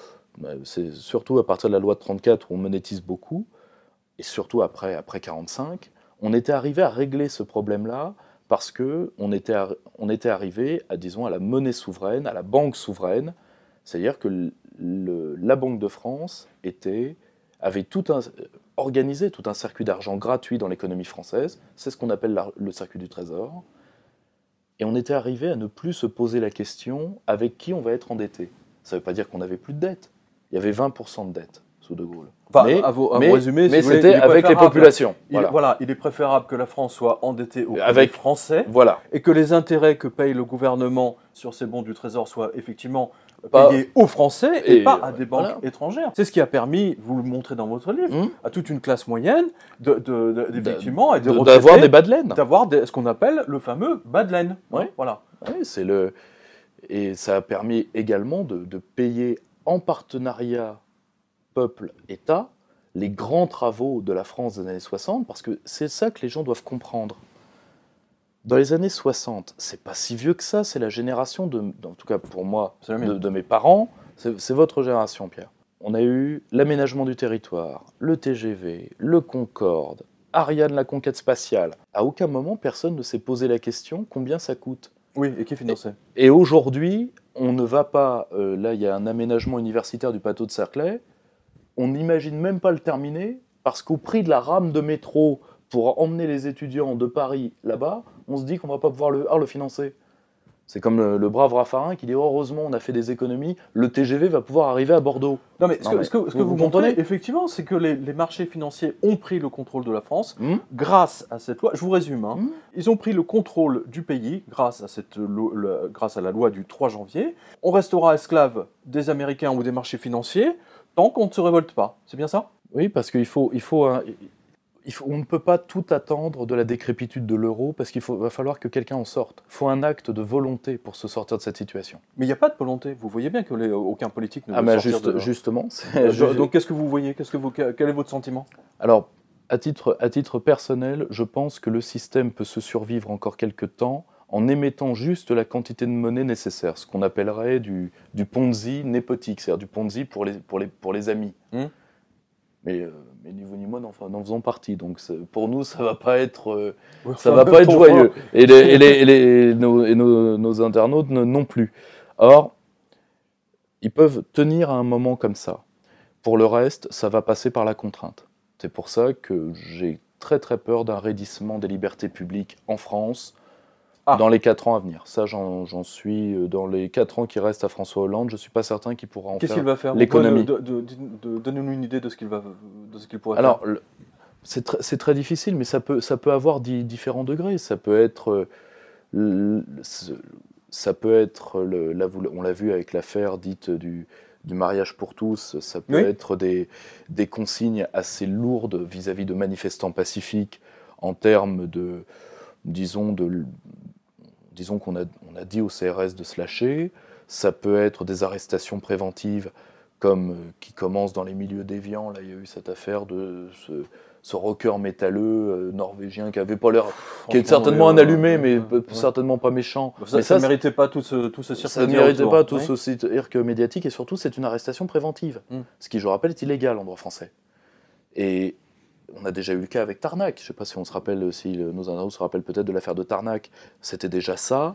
c'est surtout à partir de la loi de trente-quatre où on monétise beaucoup, et surtout après, après quarante-cinq, on était arrivé à régler ce problème-là. Parce qu'on était, on était arrivé à, disons, à la monnaie souveraine, à la banque souveraine, c'est-à-dire que le, le, la Banque de France était, avait tout un... organisé tout un circuit d'argent gratuit dans l'économie française. C'est ce qu'on appelle la, le circuit du trésor. Et on était arrivé à ne plus se poser la question avec qui on va être endetté. Ça ne veut pas dire qu'on n'avait plus de dette. Il y avait vingt pour cent de dette sous De Gaulle. Enfin, mais à vous, à mais, vous résumer, si mais vous voulez, c'était avec les populations. Il, voilà. voilà, il est préférable que la France soit endettée aux avec, Français voilà. et que les intérêts que paye le gouvernement sur ces bons du Trésor soient effectivement pas, payés aux Français et, et pas à des banques voilà. étrangères. C'est ce qui a permis, vous le montrez dans votre livre, mmh. à toute une classe moyenne de, de, de, d'effectivement, et des de, d'avoir des bas de laine. D'avoir des, ce qu'on appelle le fameux bas de laine. Oui. Hein, voilà. Oui, c'est le... Et ça a permis également de, de payer en partenariat peuple-État les grands travaux de la France des années soixante, parce que c'est ça que les gens doivent comprendre. Dans les années soixante, c'est pas si vieux que ça, c'est la génération, de, en tout cas pour moi, de, de mes parents, c'est, c'est votre génération, Pierre. On a eu l'aménagement du territoire, le T G V, le Concorde, Ariane, la conquête spatiale. À aucun moment, personne ne s'est posé la question combien ça coûte. Oui, et qui finançait. Et, et aujourd'hui, on ne va pas... Euh, là, il y a un aménagement universitaire du plateau de Cerclay. On n'imagine même pas le terminer parce qu'au prix de la rame de métro pour emmener les étudiants de Paris là-bas, on se dit qu'on ne va pas pouvoir le, ah, le financer. C'est comme le, le brave Raffarin qui dit oh, « Heureusement, on a fait des économies, le T G V va pouvoir arriver à Bordeaux. » Non, mais ce que, ce que, ce que vous, vous montrez, effectivement, c'est que les, les marchés financiers ont pris le contrôle de la France mmh. grâce à cette loi. Je vous résume. Hein. Mmh. Ils ont pris le contrôle du pays grâce à, cette, lo, le, grâce à la loi du trois janvier. On restera esclave des Américains ou des marchés financiers tant qu'on ne se révolte pas. C'est bien ça ? Oui, parce qu'il faut... Il faut un, Il faut, on ne peut pas tout attendre de la décrépitude de l'euro parce qu'il faut, va falloir que quelqu'un en sorte. Il faut un acte de volonté pour se sortir de cette situation. Mais il n'y a pas de volonté. Vous voyez bien que les, aucun politique ne veut ah ben sortir juste, de... Justement. Euh, je... Donc qu'est-ce que vous voyez qu'est-ce que vous, Quel est votre sentiment ? Alors, à titre, à titre personnel, je pense que le système peut se survivre encore quelques temps en émettant juste la quantité de monnaie nécessaire, ce qu'on appellerait du, du Ponzi népotique, c'est-à-dire du Ponzi pour les, pour les, pour les amis. Hum. Mais, euh, mais ni vous ni moi n'en, n'en faisons partie, donc pour nous ça va pas être, euh, ouais, ça va pas être joyeux, et, les, et, les, et, les, et, nos, et nos, nos internautes non plus. Or, ils peuvent tenir à un moment comme ça. Pour le reste, ça va passer par la contrainte. C'est pour ça que j'ai très très peur d'un raidissement des libertés publiques en France ah. dans les quatre ans à venir. Ça, j'en, j'en suis dans les quatre ans qui restent à François Hollande. Je ne suis pas certain qu'il pourra en Qu'est-ce faire, qu'il va faire l'économie. De, de, de, de, Donnez-nous une idée de ce qu'il, va, de ce qu'il pourrait Alors, faire. Alors, c'est, tr- c'est très difficile, mais ça peut, ça peut avoir di- différents degrés. Ça peut être... Euh, ça peut être... Le, là, vous, on l'a vu avec l'affaire dite du... du mariage pour tous, ça peut oui. être des, des consignes assez lourdes vis-à-vis de manifestants pacifiques en termes de, disons, de, disons qu'on a, on a dit au C R S de se lâcher, ça peut être des arrestations préventives comme, qui commencent dans les milieux déviants, là il y a eu cette affaire de ce, ce rocker métalleux euh, norvégien qui avait pas l'air, qui est certainement euh, un allumé, mais euh, ouais. certainement pas méchant. Ça, mais ça, ça ne méritait pas tout ce, tout ce cirque Ça ne méritait autour. pas tout oui. ce cirque médiatique, et surtout c'est une arrestation préventive, mm. ce qui, je rappelle, est illégal en droit français. Et on a déjà eu le cas avec Tarnac, je ne sais pas si on se rappelle, si nos internautes se rappellent peut-être de l'affaire de Tarnac, c'était déjà ça.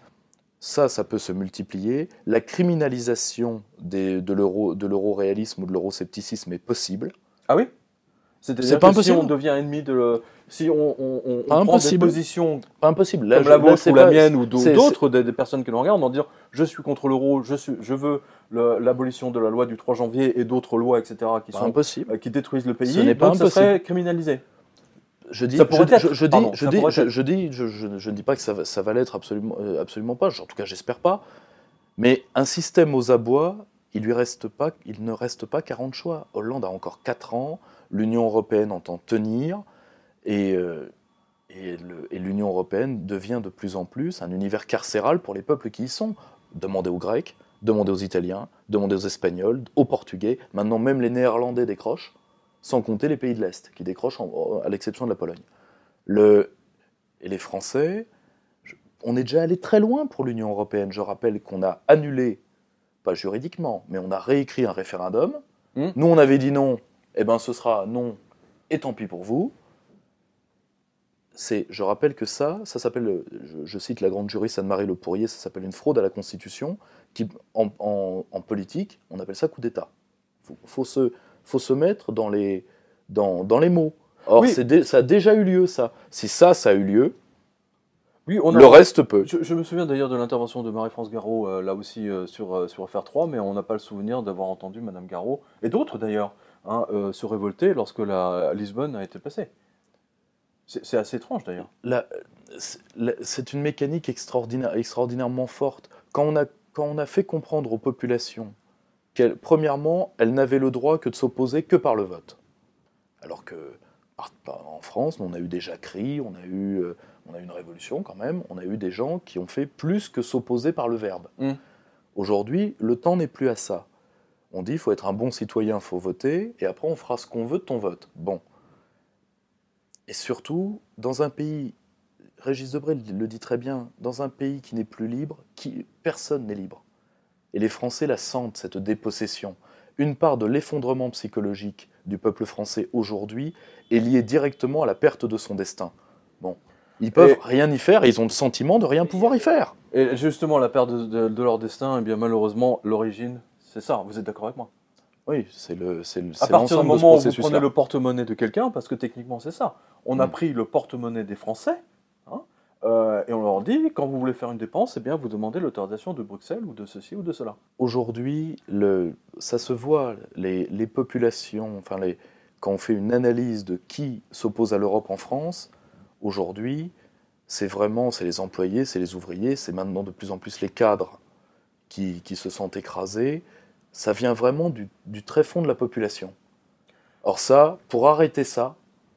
Ça, ça peut se multiplier. La criminalisation des, de, l'euro, de l'euro-réalisme ou de l'euroscepticisme est possible. Ah oui ? C'est-à-dire c'est pas que impossible. Si on devient ennemi de... Le, si on, on, on, on prend des positions pas impossible. Là, comme je, la vôtre là, ou la pas, mienne ou d'autres, des, des personnes qui nous regardent, en dire je suis contre l'euro, je, suis, je veux le, l'abolition de la loi du trois janvier et d'autres lois, et cetera, qui, sont, impossible. Euh, qui détruisent le pays, Ce n'est pas donc impossible. ça serait criminalisé. Je dis, ça pourrait je, être. Je, je, Pardon, dis, je, dis, je, je dis, je, je, je ne dis pas que ça va, ça va l'être absolument, euh, absolument pas. En tout cas, j'espère pas. Mais un système aux abois, il lui reste pas, il ne reste pas quarante choix. Hollande a encore quatre ans. L'Union européenne entend tenir, et, euh, et, le, et l'Union européenne devient de plus en plus un univers carcéral pour les peuples qui y sont. Demandez aux Grecs, demandez aux Italiens, demandez aux Espagnols, aux Portugais. Maintenant, même les Néerlandais décrochent, sans compter les pays de l'Est, qui décrochent en, à l'exception de la Pologne. Le, et les Français, je, on est déjà allé très loin pour l'Union européenne. Je rappelle qu'on a annulé, pas juridiquement, mais on a réécrit un référendum. Mmh. Nous, on avait dit non. Eh bien, ce sera non, et tant pis pour vous. C'est, je rappelle que ça, ça s'appelle, je, je cite la grande juriste Anne-Marie Le Pourrier, ça s'appelle une fraude à la Constitution, qui, en, en, en politique, on appelle ça coup d'État. Il faut, faut, se, faut se mettre dans les, dans, dans les mots. Or, Oui. c'est dé- ça a déjà eu lieu, ça. Si ça, ça a eu lieu, Oui, on a- le reste peut. Je, je me souviens d'ailleurs de l'intervention de Marie-France Garot, euh, là aussi euh, sur, euh, sur F R trois, mais on n'a pas le souvenir d'avoir entendu Madame Garot, et d'autres d'ailleurs, hein, euh, se révolter lorsque la Lisbonne a été passée. C'est c'est assez étrange d'ailleurs. La- c'est la- c'est une mécanique extraordinaire, extraordinairement forte. Quand on, a, quand on a fait comprendre aux populations qu'elles, premièrement, elles n'avaient le droit que de s'opposer que par le vote. Alors que par- par- en France, on a eu des jacqueries, on a eu, euh, on a eu une révolution quand même, on a eu des gens qui ont fait plus que s'opposer par le verbe. Mm. Aujourd'hui, le temps n'est plus à ça. On dit il faut être un bon citoyen, il faut voter, et après on fera ce qu'on veut de ton vote. Bon. Et surtout, dans un pays, Régis Debray le dit très bien, dans un pays qui n'est plus libre, qui, personne n'est libre. Et les Français la sentent, cette dépossession. Une part de l'effondrement psychologique du peuple français aujourd'hui est liée directement à la perte de son destin. Bon, ils peuvent Et- rien y faire et ils ont le sentiment de rien pouvoir y faire. Et justement, la perte de, de- de leur destin, eh bien malheureusement, l'origine, c'est ça. Vous êtes d'accord avec moi? Oui, c'est le, c'est le, À c'est partir du l'ensemble de ce moment où vous processus-là. prenez le porte-monnaie de quelqu'un, parce que techniquement c'est ça, on a Mm. pris le porte-monnaie des Français, hein, euh, et on leur dit, quand vous voulez faire une dépense, eh bien vous demandez l'autorisation de Bruxelles ou de ceci ou de cela. Aujourd'hui, le, ça se voit, les, les populations, enfin les, quand on fait une analyse de qui s'oppose à l'Europe en France, aujourd'hui, c'est vraiment, c'est les employés, c'est les ouvriers, c'est maintenant de plus en plus les cadres qui, qui se sentent écrasés. Ça vient vraiment du, du très fond de la population. Or ça, pour arrêter ça,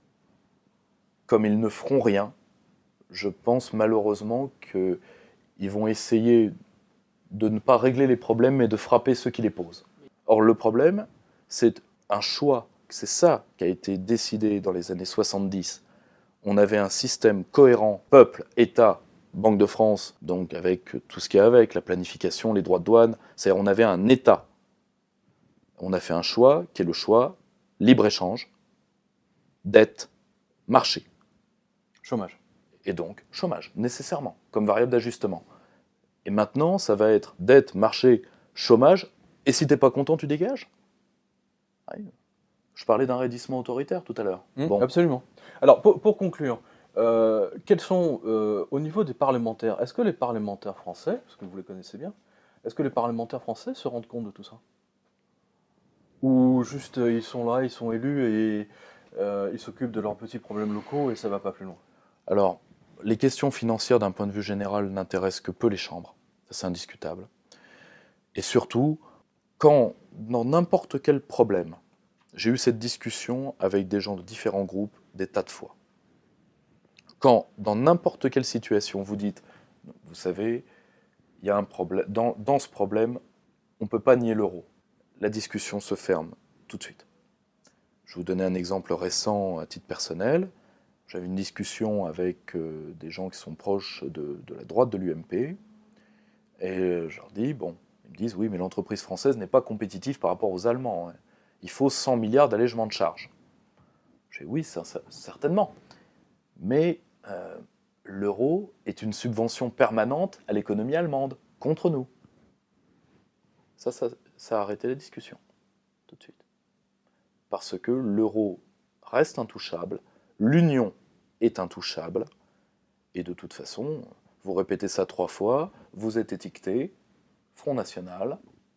comme ils ne feront rien, je pense malheureusement qu'ils vont essayer de ne pas régler les problèmes, mais de frapper ceux qui les posent. Or, le problème, c'est un choix. C'est ça qui a été décidé dans les années soixante-dix. On avait un système cohérent, peuple, État, Banque de France, donc avec tout ce qu'il y a avec, la planification, les droits de douane. C'est-à-dire on avait un État. On a fait un choix qui est le choix libre-échange, dette, marché. Chômage. Et donc chômage, nécessairement, comme variable d'ajustement. Et maintenant, ça va être dette, marché, chômage, et si t'es pas content, tu dégages. Ouais. Je parlais d'un raidissement autoritaire tout à l'heure. Mmh, Bon. Absolument. Alors, pour, pour conclure, euh, quels sont, euh, au niveau des parlementaires, est-ce que les parlementaires français, parce que vous les connaissez bien, est-ce que les parlementaires français se rendent compte de tout ça? Ou juste, euh, ils sont là, ils sont élus et euh, ils s'occupent de leurs petits problèmes locaux et ça va pas plus loin? Alors, les questions financières d'un point de vue général n'intéressent que peu les chambres, ça c'est indiscutable. Et surtout, quand dans n'importe quel problème, j'ai eu cette discussion avec des gens de différents groupes des tas de fois. Quand dans n'importe quelle situation vous dites, vous savez, il y a un problème, dans, dans ce problème, on ne peut pas nier l'euro. La discussion se ferme tout de suite. Je vais vous donner un exemple récent à titre personnel. J'avais une discussion avec euh, des gens qui sont proches de, de la droite de l'U M P, et je leur dis, bon, ils me disent, oui, mais l'entreprise française n'est pas compétitive par rapport aux Allemands. Hein. Il faut cent milliards d'allègement de charges. Je dis, oui, ça, ça, certainement. Mais euh, l'euro est une subvention permanente à l'économie allemande, contre nous. Ça, ça, ça a arrêté la discussion, tout de suite. Parce que l'euro reste intouchable, l'union est intouchable, et de toute façon, vous répétez ça trois fois, vous êtes étiqueté, Front National,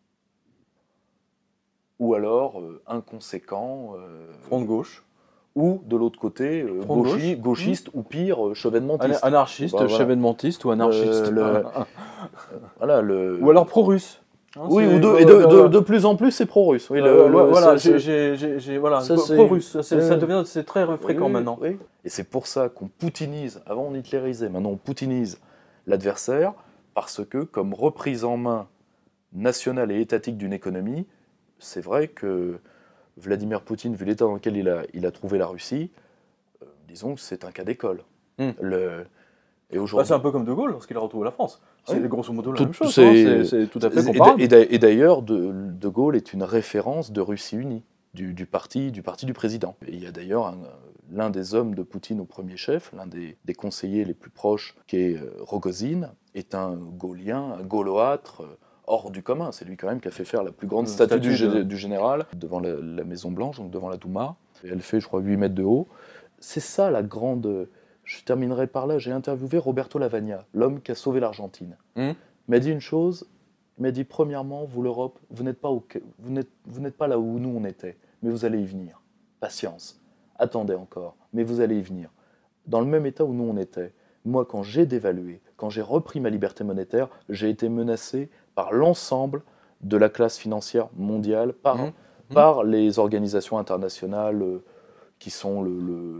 ou alors euh, inconséquent... Euh, Front de gauche. Ou de l'autre côté, euh, Front de gauchi- gauche. gauchiste Mmh. ou pire, euh, chevènementiste. Anarchiste, Bah, voilà. chevènementiste ou anarchiste. Euh, le- voilà, le... Ou alors pro-russe. Hein, Oui, c'est- ou de, euh, et de, euh, de, de plus en plus, c'est pro-russe. Oui, le- euh, le- voilà, c'est- j'ai- j'ai- j'ai- voilà, ça, c'est- pro-russe, ça, c'est- Ouais. ça devient, c'est très fréquent Oui, maintenant. oui. Et c'est pour ça qu'on poutinise, avant on hitlérisait, maintenant on poutinise l'adversaire, parce que comme reprise en main nationale et étatique d'une économie, c'est vrai que Vladimir Poutine, vu l'état dans lequel il a, il a trouvé la Russie, euh, disons que c'est un cas d'école. Hmm. Le... Et Bah, aujourd'hui, c'est un peu comme De Gaulle lorsqu'il a retrouvé la France. C'est Oui. grosso modo la Tout- même chose. c'est- hein, C'est c'est tout à fait et d'a- comparable. et d'a- et d'a- et d'ailleurs, de, de Gaulle est une référence de Russie unie, du, du, parti, du parti du président. Et il y a d'ailleurs un- l'un des hommes de Poutine au premier chef, l'un des, des conseillers les plus proches, qui est euh, Rogozine, est un Gaullien, un Gauloâtre, euh, hors du commun. C'est lui quand même qui a fait faire la plus grande Une statue, du, statue de- gé- du général devant la, la Maison Blanche, donc devant la Douma. Elle fait, je crois, huit mètres de haut. C'est ça la grande... Je terminerai par là. J'ai interviewé Roberto Lavagna, l'homme qui a sauvé l'Argentine. Mmh. Il m'a dit une chose. Il m'a dit, premièrement, vous l'Europe, vous n'êtes pas, au... vous n'êtes... vous n'êtes pas là où nous on était, mais vous allez y venir. Patience. Attendez encore, mais vous allez y venir. Dans le même état où nous on était, moi quand j'ai dévalué, quand j'ai repris ma liberté monétaire, j'ai été menacé par l'ensemble de la classe financière mondiale, par, mmh. par les organisations internationales euh, qui sont le... le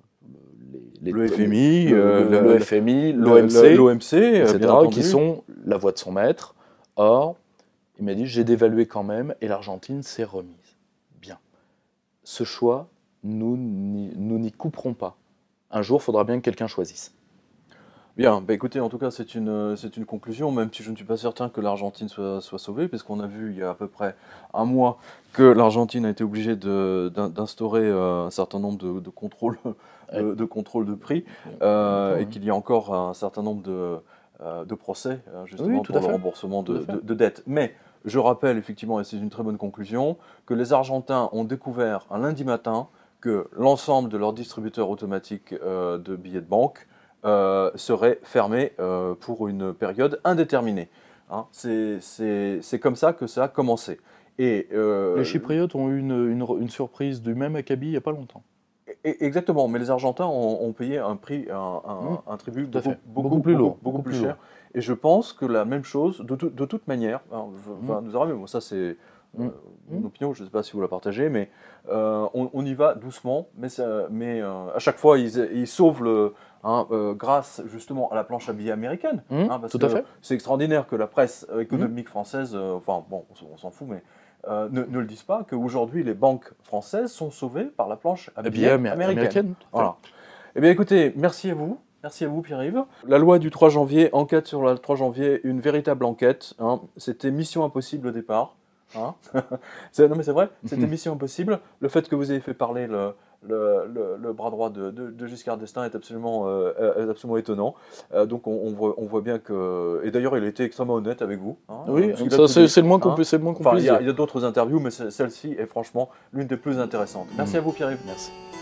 Les, les, le F M I, le, euh, le, le, le F M I, l'O M C, l'O M C, et cetera, bien entendu. Qui sont la voix de son maître. Or, il m'a dit, j'ai dévalué quand même, et l'Argentine s'est remise. Bien. Ce choix, nous nous n'y couperons pas. Un jour, il faudra bien que quelqu'un choisisse. Bien, bah écoutez, en tout cas, c'est une, c'est une conclusion, même si je ne suis pas certain que l'Argentine soit, soit sauvée, puisqu'on a vu il y a à peu près un mois que l'Argentine a été obligée de, d'instaurer un certain nombre de, de, contrôles, de, de contrôles de prix, euh, et qu'il y a encore un certain nombre de, de procès, justement, oui, pour le remboursement de, de, de dettes. Mais je rappelle, effectivement, et c'est une très bonne conclusion, que les Argentins ont découvert un lundi matin que l'ensemble de leurs distributeurs automatiques euh, de billets de banque Euh, serait fermé euh, pour une période indéterminée. Hein, c'est, c'est, c'est comme ça que ça a commencé. Et, euh, les Chypriotes ont eu une, une, une surprise du même acabit il n'y a pas longtemps. Et, exactement, mais les Argentins ont, ont payé un prix, un, un, mmh, un tribut beaucoup, beaucoup, beaucoup plus lourd, beaucoup, beaucoup beaucoup plus plus cher. Et je pense que la même chose, de, tout, de toute manière, hein, enfin, mmh. nous arrivons, bon, ça c'est mmh. euh, mon opinion, je ne sais pas si vous la partagez, mais euh, on, on y va doucement, mais, ça, mais euh, à chaque fois ils, ils sauvent le... Hein, euh, grâce justement à la planche à billets américaine. Mmh, hein, parce tout que à fait. C'est extraordinaire que la presse économique mmh. française, euh, enfin bon, on, on s'en fout, mais euh, ne, ne le disent pas, qu'aujourd'hui les banques françaises sont sauvées par la planche à billets américaine. américaine. Voilà. Eh bien écoutez, merci à vous. Merci à vous Pierre-Yves. La loi du trois janvier, enquête sur le trois janvier, une véritable enquête. Hein. C'était mission impossible au départ. Hein. Non mais c'est vrai, c'était mission impossible. Le fait que vous ayez fait parler le... Le, le, le bras droit de, de, de Giscard d'Estaing est absolument, euh, est absolument étonnant. Euh, donc on, on, voit, on voit bien que... Et d'ailleurs, il était extrêmement honnête avec vous. Hein, oui, ça, c'est, c'est le moins qu'on hein. puisse enfin, puisse dire. Il y a, a d'autres interviews, mais celle-ci est franchement l'une des plus intéressantes. Merci mmh. à vous, Pierre-Yves. Merci.